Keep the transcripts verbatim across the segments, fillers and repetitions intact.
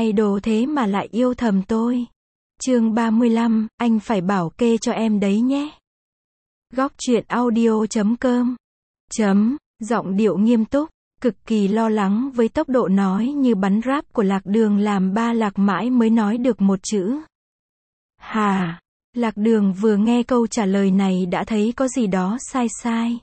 idol thế mà lại yêu thầm tôi. Chương ba mươi lăm, anh phải bảo kê cho em đấy nhé. Góc truyện audio chấm com. Chấm, giọng điệu nghiêm túc, cực kỳ lo lắng với tốc độ nói như bắn ráp của Lạc Đường làm ba Lạc mãi mới nói được một chữ. Hà, Lạc Đường vừa nghe câu trả lời này đã thấy có gì đó sai sai.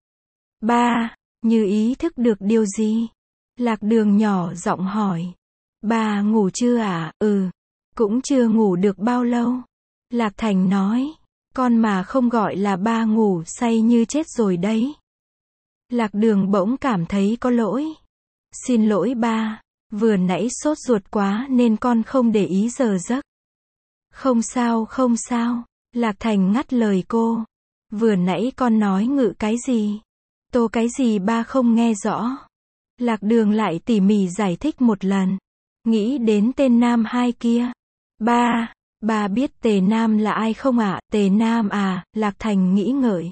Ba, như ý thức được điều gì? Lạc Đường nhỏ giọng hỏi. Ba ngủ chưa à? Ừ, cũng chưa ngủ được bao lâu. Lạc Thành nói, con mà không gọi là ba ngủ say như chết rồi đấy. Lạc Đường bỗng cảm thấy có lỗi. Xin lỗi ba, vừa nãy sốt ruột quá nên con không để ý giờ giấc. Không sao không sao, Lạc Thành ngắt lời cô. Vừa nãy con nói ngự cái gì? Tô cái gì ba không nghe rõ. Lạc Đường lại tỉ mỉ giải thích một lần. Nghĩ đến tên nam hai kia. Ba, ba biết Tề Nam là ai không ạ? À? Tề Nam à, Lạc Thành nghĩ ngợi.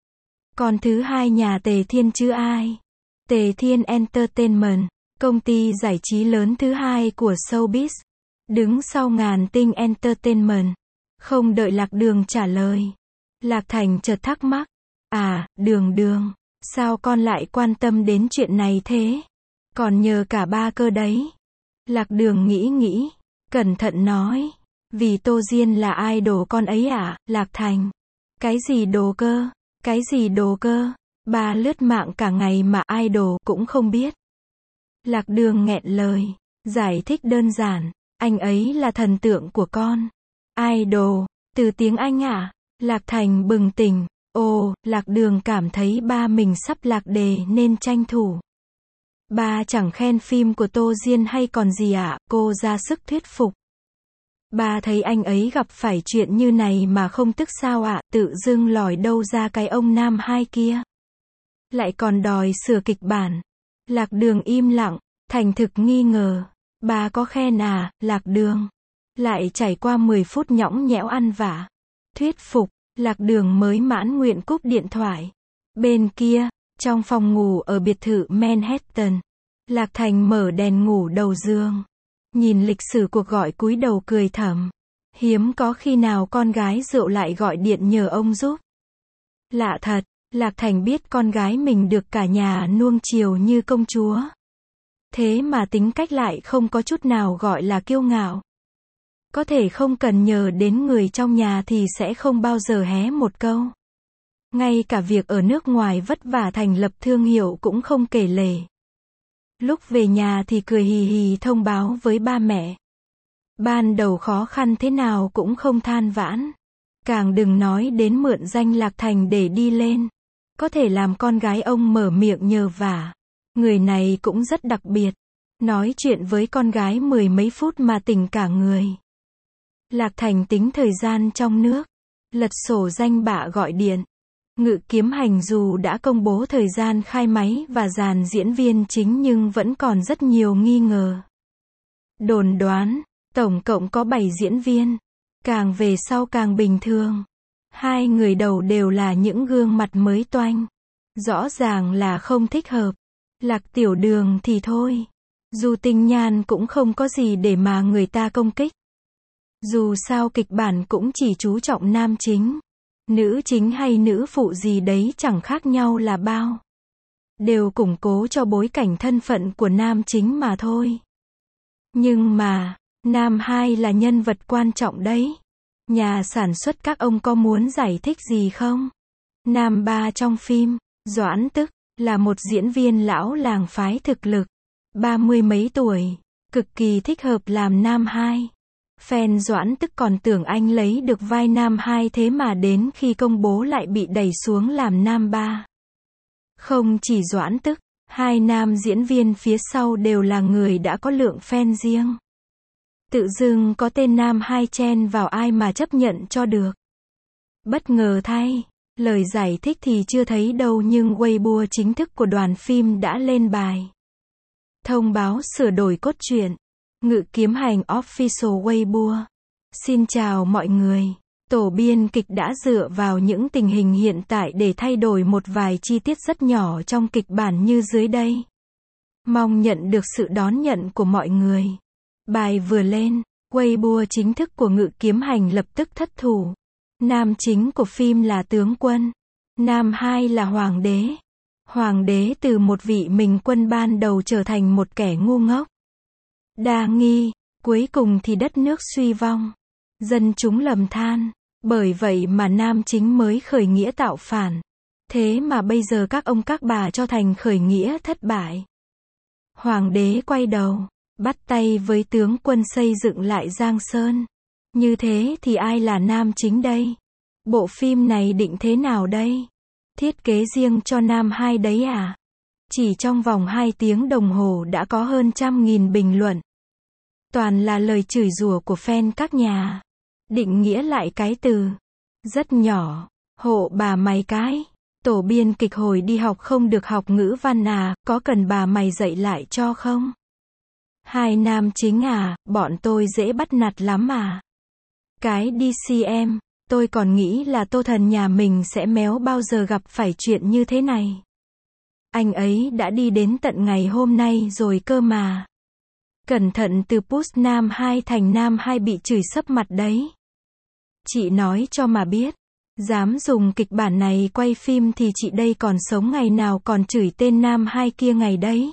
Còn thứ hai nhà Tề Thiên chứ ai? Tề Thiên Entertainment, công ty giải trí lớn thứ hai của showbiz. Đứng sau Ngàn Tinh Entertainment. Không đợi Lạc Đường trả lời. Lạc Thành chợt thắc mắc. À, Đường Đường, sao con lại quan tâm đến chuyện này thế? Còn nhờ cả ba cơ đấy. Lạc Đường nghĩ nghĩ, cẩn thận nói. Vì Tô Diên là idol con ấy à? Lạc Thành. Cái gì đồ cơ? Cái gì đồ cơ? Ba lướt mạng cả ngày mà idol cũng không biết. Lạc Đường nghẹn lời, giải thích đơn giản. Anh ấy là thần tượng của con. Idol, từ tiếng Anh à? Lạc Thành bừng tỉnh. Ồ, Lạc Đường cảm thấy ba mình sắp lạc đề nên tranh thủ. Ba chẳng khen phim của Tô Diên hay còn gì ạ? À? Cô ra sức thuyết phục. Ba thấy anh ấy gặp phải chuyện như này mà không tức sao ạ? À? Tự dưng lòi đâu ra cái ông nam hai kia. Lại còn đòi sửa kịch bản. Lạc Đường im lặng, thành thực nghi ngờ. Ba có khen à? Lạc Đường. Lại trải qua mười phút nhõng nhẽo ăn vả. Thuyết phục, Lạc Đường mới mãn nguyện cúp điện thoại. Bên kia, trong phòng ngủ ở biệt thự Manhattan, Lạc Thành mở đèn ngủ đầu giường. Nhìn lịch sử cuộc gọi cúi đầu cười thầm. Hiếm có khi nào con gái rượu lại gọi điện nhờ ông giúp. Lạ thật, Lạc Thành biết con gái mình được cả nhà nuông chiều như công chúa. Thế mà tính cách lại không có chút nào gọi là kiêu ngạo. Có thể không cần nhờ đến người trong nhà thì sẽ không bao giờ hé một câu. Ngay cả việc ở nước ngoài vất vả thành lập thương hiệu cũng không kể lể. Lúc về nhà thì cười hì hì thông báo với ba mẹ. Ban đầu khó khăn thế nào cũng không than vãn. Càng đừng nói đến mượn danh Lạc Thành để đi lên. Có thể làm con gái ông mở miệng nhờ vả. Người này cũng rất đặc biệt. Nói chuyện với con gái mười mấy phút mà tỉnh cả người. Lạc Thành tính thời gian trong nước. Lật sổ danh bạ gọi điện. Ngự Kiếm Hành dù đã công bố thời gian khai máy và dàn diễn viên chính nhưng vẫn còn rất nhiều nghi ngờ. Đồn đoán, tổng cộng có bảy diễn viên. Càng về sau càng bình thường. Hai người đầu đều là những gương mặt mới toanh. Rõ ràng là không thích hợp. Lạc Tiểu Đường thì thôi. Dù Tinh Nhan cũng không có gì để mà người ta công kích. Dù sao kịch bản cũng chỉ chú trọng nam chính. Nữ chính hay nữ phụ gì đấy chẳng khác nhau là bao. Đều củng cố cho bối cảnh thân phận của nam chính mà thôi. Nhưng mà, nam hai là nhân vật quan trọng đấy. Nhà sản xuất các ông có muốn giải thích gì không? Nam ba trong phim, Doãn Tức, là một diễn viên lão làng phái thực lực. Ba mươi mấy tuổi, cực kỳ thích hợp làm nam hai. Fan Doãn Tức còn tưởng anh lấy được vai nam hai thế mà đến khi công bố lại bị đẩy xuống làm nam ba. Không chỉ Doãn Tức, hai nam diễn viên phía sau đều là người đã có lượng fan riêng. Tự dưng có tên nam hai chen vào ai mà chấp nhận cho được. Bất ngờ thay, lời giải thích thì chưa thấy đâu nhưng Weibo chính thức của đoàn phim đã lên bài. Thông báo sửa đổi cốt truyện. Ngự Kiếm Hành Official Weibo. Xin chào mọi người. Tổ biên kịch đã dựa vào những tình hình hiện tại để thay đổi một vài chi tiết rất nhỏ trong kịch bản như dưới đây. Mong nhận được sự đón nhận của mọi người. Bài vừa lên, Weibo chính thức của Ngự Kiếm Hành lập tức thất thủ. Nam chính của phim là tướng quân. Nam hai là hoàng đế. Hoàng đế từ một vị mình quân ban đầu trở thành một kẻ ngu ngốc. Đa nghi, cuối cùng thì đất nước suy vong. Dân chúng lầm than. Bởi vậy mà nam chính mới khởi nghĩa tạo phản. Thế mà bây giờ các ông các bà cho thành khởi nghĩa thất bại. Hoàng đế quay đầu, bắt tay với tướng quân xây dựng lại Giang Sơn. Như thế thì ai là nam chính đây? Bộ phim này định thế nào đây? Thiết kế riêng cho nam hai đấy à? Chỉ trong vòng hai tiếng đồng hồ đã có hơn trăm nghìn bình luận. Toàn là lời chửi rủa của fan các nhà. Định nghĩa lại cái từ rất nhỏ, hộ bà mày cái. Tổ biên kịch hồi đi học không được học ngữ văn à, có cần bà mày dạy lại cho không? Hai nam chính à, bọn tôi dễ bắt nạt lắm à. Cái đi xê em, tôi còn nghĩ là Tô Thần nhà mình sẽ méo bao giờ gặp phải chuyện như thế này. Anh ấy đã đi đến tận ngày hôm nay rồi cơ mà. Cẩn thận từ push nam hai thành nam hai bị chửi sấp mặt đấy. Chị nói cho mà biết. Dám dùng kịch bản này quay phim thì chị đây còn sống ngày nào còn chửi tên nam hai kia ngày đấy.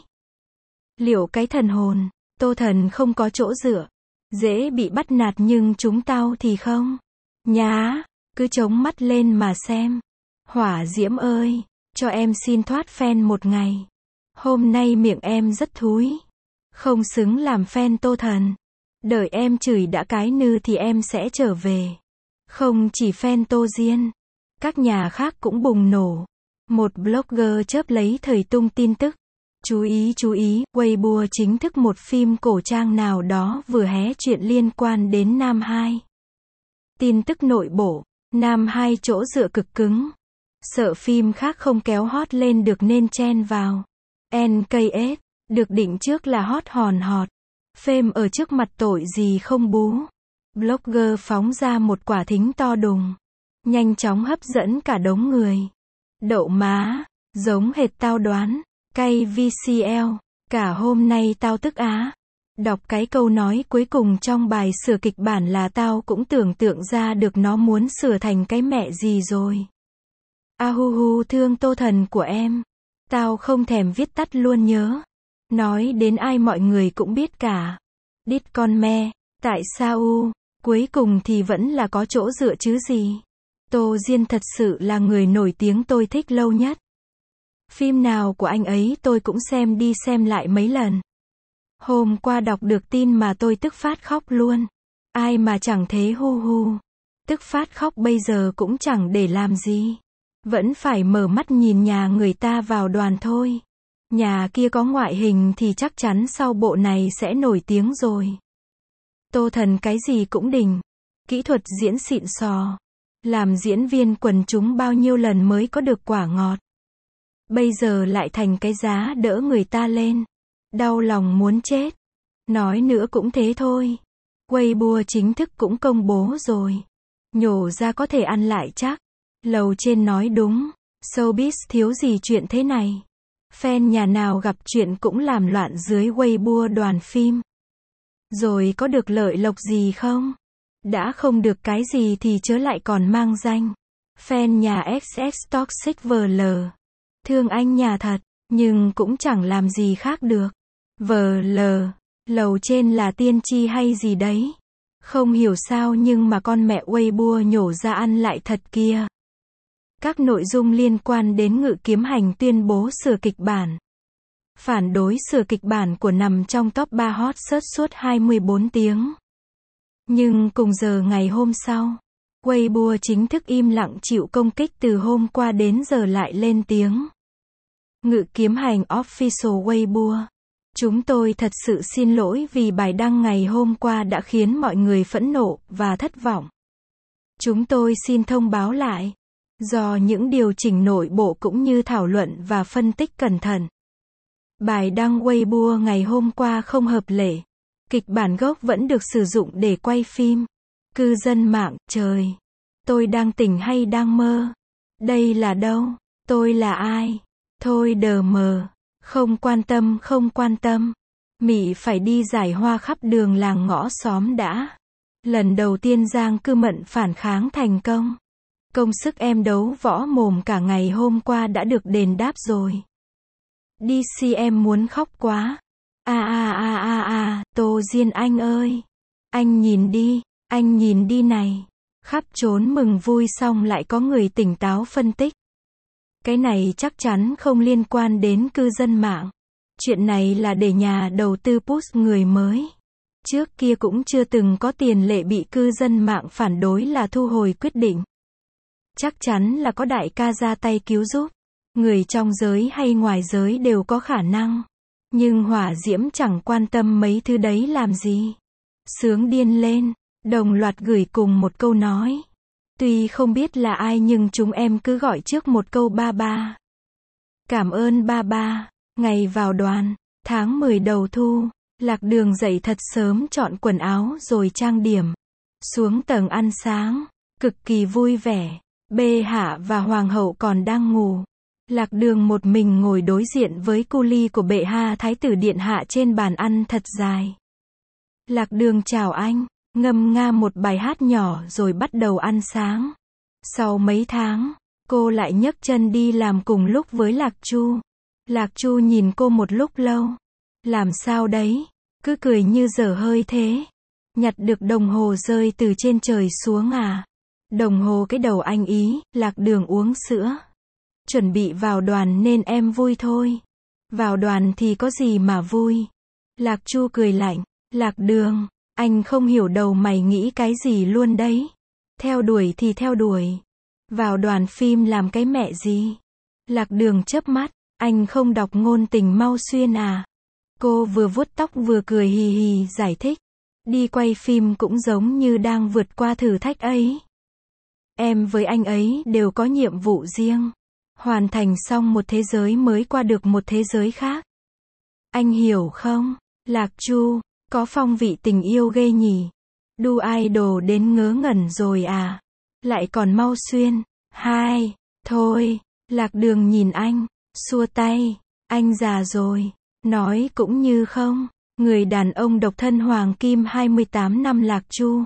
Liệu cái thần hồn, Tô Thần không có chỗ dựa. Dễ bị bắt nạt nhưng chúng tao thì không. Nhá, cứ chống mắt lên mà xem. Hỏa diễm ơi, cho em xin thoát fan một ngày. Hôm nay miệng em rất thúi. Không xứng làm fan Tô Thần. Đợi em chửi đã cái nư thì em sẽ trở về. Không chỉ fan Tô Diên, các nhà khác cũng bùng nổ. Một blogger chớp lấy thời tung tin tức. Chú ý chú ý, Weibo chính thức một phim cổ trang nào đó vừa hé chuyện liên quan đến nam hai. Tin tức nội bộ, nam hai chỗ dựa cực cứng. Sợ phim khác không kéo hot lên được nên chen vào. en ca ét, được định trước là hot hòn hot. Phêm ở trước mặt tội gì không bú. Blogger phóng ra một quả thính to đùng. Nhanh chóng hấp dẫn cả đống người. Đậu má, giống hệt tao đoán. Cay vê xê lờ, cả hôm nay tao tức á. Đọc cái câu nói cuối cùng trong bài sửa kịch bản là tao cũng tưởng tượng ra được nó muốn sửa thành cái mẹ gì rồi. A hu hu thương Tô Thần của em. Tao không thèm viết tắt luôn nhớ. Nói đến ai mọi người cũng biết cả. Đít con me, tại sao u, cuối cùng thì vẫn là có chỗ dựa chứ gì. Tô Diên thật sự là người nổi tiếng tôi thích lâu nhất. Phim nào của anh ấy tôi cũng xem đi xem lại mấy lần. Hôm qua đọc được tin mà tôi tức phát khóc luôn. Ai mà chẳng thế hu hu. Tức phát khóc bây giờ cũng chẳng để làm gì. Vẫn phải mở mắt nhìn nhà người ta vào đoàn thôi. Nhà kia có ngoại hình thì chắc chắn sau bộ này sẽ nổi tiếng rồi. Tô Thần cái gì cũng đỉnh. Kỹ thuật diễn xịn sò. Làm diễn viên quần chúng bao nhiêu lần mới có được quả ngọt. Bây giờ lại thành cái giá đỡ người ta lên. Đau lòng muốn chết. Nói nữa cũng thế thôi. Weibo chính thức cũng công bố rồi. Nhổ ra có thể ăn lại chắc. Lầu trên nói đúng. Showbiz thiếu gì chuyện thế này. Fan nhà nào gặp chuyện cũng làm loạn dưới Weibo đoàn phim. Rồi có được lợi lộc gì không? Đã không được cái gì thì chớ lại còn mang danh. Fan nhà ích ét Toxic vê lờ. Thương anh nhà thật, nhưng cũng chẳng làm gì khác được. vê lờ, lầu trên là tiên tri hay gì đấy. Không hiểu sao nhưng mà con mẹ Weibo nhổ ra ăn lại thật kia. Các nội dung liên quan đến Ngự Kiếm Hành tuyên bố sửa kịch bản. Phản đối sửa kịch bản của nằm trong top ba hot search suốt hai mươi bốn tiếng. Nhưng cùng giờ ngày hôm sau, Weibo chính thức im lặng chịu công kích từ hôm qua đến giờ lại lên tiếng. Ngự Kiếm Hành Official Weibo. Chúng tôi thật sự xin lỗi vì bài đăng ngày hôm qua đã khiến mọi người phẫn nộ và thất vọng. Chúng tôi xin thông báo lại. Do những điều chỉnh nội bộ cũng như thảo luận và phân tích cẩn thận. Bài đăng Weibo ngày hôm qua không hợp lệ. Kịch bản gốc vẫn được sử dụng để quay phim. Cư dân mạng, trời. Tôi đang tỉnh hay đang mơ? Đây là đâu? Tôi là ai? Thôi đờ mờ. Không quan tâm không quan tâm. Mị phải đi giải hoa khắp đường làng ngõ xóm đã. Lần đầu tiên Giang Cư Mận phản kháng thành công. Công sức em đấu võ mồm cả ngày hôm qua đã được đền đáp rồi. Đi si em muốn khóc quá. A a a a a, Tô Diên anh ơi. Anh nhìn đi, anh nhìn đi này. Khắp trốn mừng vui xong lại có người tỉnh táo phân tích. Cái này chắc chắn không liên quan đến cư dân mạng. Chuyện này là để nhà đầu tư push người mới. Trước kia cũng chưa từng có tiền lệ bị cư dân mạng phản đối là thu hồi quyết định. Chắc chắn là có đại ca ra tay cứu giúp. Người trong giới hay ngoài giới đều có khả năng. Nhưng hỏa diễm chẳng quan tâm mấy thứ đấy làm gì. Sướng điên lên, đồng loạt gửi cùng một câu nói. Tuy không biết là ai nhưng chúng em cứ gọi trước một câu ba ba. Cảm ơn ba ba. Ngày vào đoàn, tháng mười đầu thu, Lạc Đường dậy thật sớm chọn quần áo rồi trang điểm. Xuống tầng ăn sáng, cực kỳ vui vẻ. Bệ hạ và hoàng hậu còn đang ngủ. Lạc Đường một mình ngồi đối diện với cu ly của bệ hạ thái tử điện hạ trên bàn ăn thật dài. Lạc Đường chào anh, ngâm nga một bài hát nhỏ rồi bắt đầu ăn sáng. Sau mấy tháng, cô lại nhấc chân đi làm cùng lúc với Lạc Chu. Lạc Chu nhìn cô một lúc lâu. Làm sao đấy? Cứ cười như dở hơi thế. Nhặt được đồng hồ rơi từ trên trời xuống à? Đồng hồ cái đầu anh ý. Lạc Đường uống sữa. Chuẩn bị vào đoàn nên em vui thôi. Vào đoàn thì có gì mà vui? Lạc Chu cười lạnh. Lạc Đường, anh không hiểu đầu mày nghĩ cái gì luôn đấy. Theo đuổi thì theo đuổi. Vào đoàn phim làm cái mẹ gì? Lạc Đường chớp mắt. Anh không đọc ngôn tình Mau Xuyên à? Cô vừa vuốt tóc vừa cười hì hì giải thích. Đi quay phim cũng giống như đang vượt qua thử thách ấy. Em với anh ấy đều có nhiệm vụ riêng. Hoàn thành xong một thế giới mới qua được một thế giới khác. Anh hiểu không? Lạc Chu, có phong vị tình yêu ghê nhỉ. Đu idol đến ngớ ngẩn rồi à? Lại còn Mau Xuyên. Hai, thôi. Lạc Đường nhìn anh, xua tay. Anh già rồi. Nói cũng như không. Người đàn ông độc thân hoàng kim hai mươi tám năm Lạc Chu.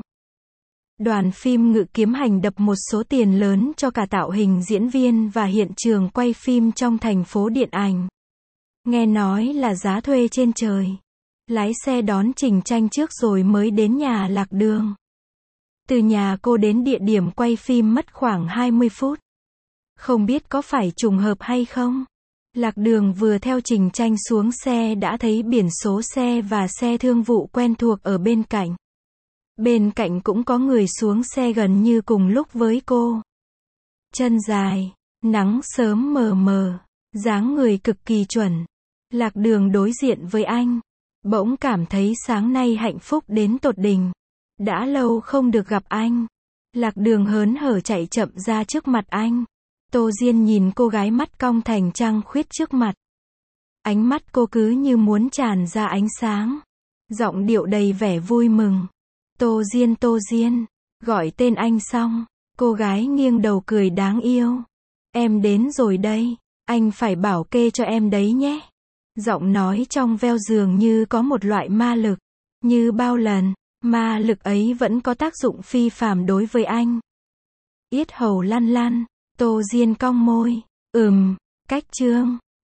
Đoàn phim Ngự Kiếm Hành đập một số tiền lớn cho cả tạo hình diễn viên và hiện trường quay phim trong thành phố điện ảnh. Nghe nói là giá thuê trên trời. Lái xe đón Trình Tranh trước rồi mới đến nhà Lạc Đường. Từ nhà cô đến địa điểm quay phim mất khoảng hai mươi phút. Không biết có phải trùng hợp hay không? Lạc Đường vừa theo Trình Tranh xuống xe đã thấy biển số xe và xe thương vụ quen thuộc ở bên cạnh. Bên cạnh cũng có người xuống xe gần như cùng lúc với cô. Chân dài, nắng sớm mờ mờ, dáng người cực kỳ chuẩn. Lạc Đường đối diện với anh. Bỗng cảm thấy sáng nay hạnh phúc đến tột đỉnh. Đã lâu không được gặp anh. Lạc Đường hớn hở chạy chậm ra trước mặt anh. Tô Diên nhìn cô gái mắt cong thành trăng khuyết trước mặt. Ánh mắt cô cứ như muốn tràn ra ánh sáng. Giọng điệu đầy vẻ vui mừng. Tô Diên, Tô Diên. Gọi tên anh xong, cô gái nghiêng đầu cười đáng yêu. Em đến rồi đây. Anh phải bảo kê cho em đấy nhé. Giọng nói trong veo dường như có một loại ma lực. Như bao lần, ma lực ấy vẫn có tác dụng phi phàm đối với anh. Yết hầu lăn lăn. Tô Diên cong môi. Ừm, cách chương.